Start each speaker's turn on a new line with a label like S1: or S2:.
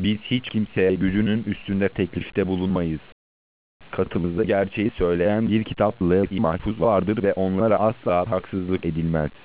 S1: Biz hiç kimseye gücünün üstünde teklifte bulunmayız. Katımızda gerçeği söyleyen bir kitap Levh-i Mahfuz vardır ve onlara asla haksızlık edilmez.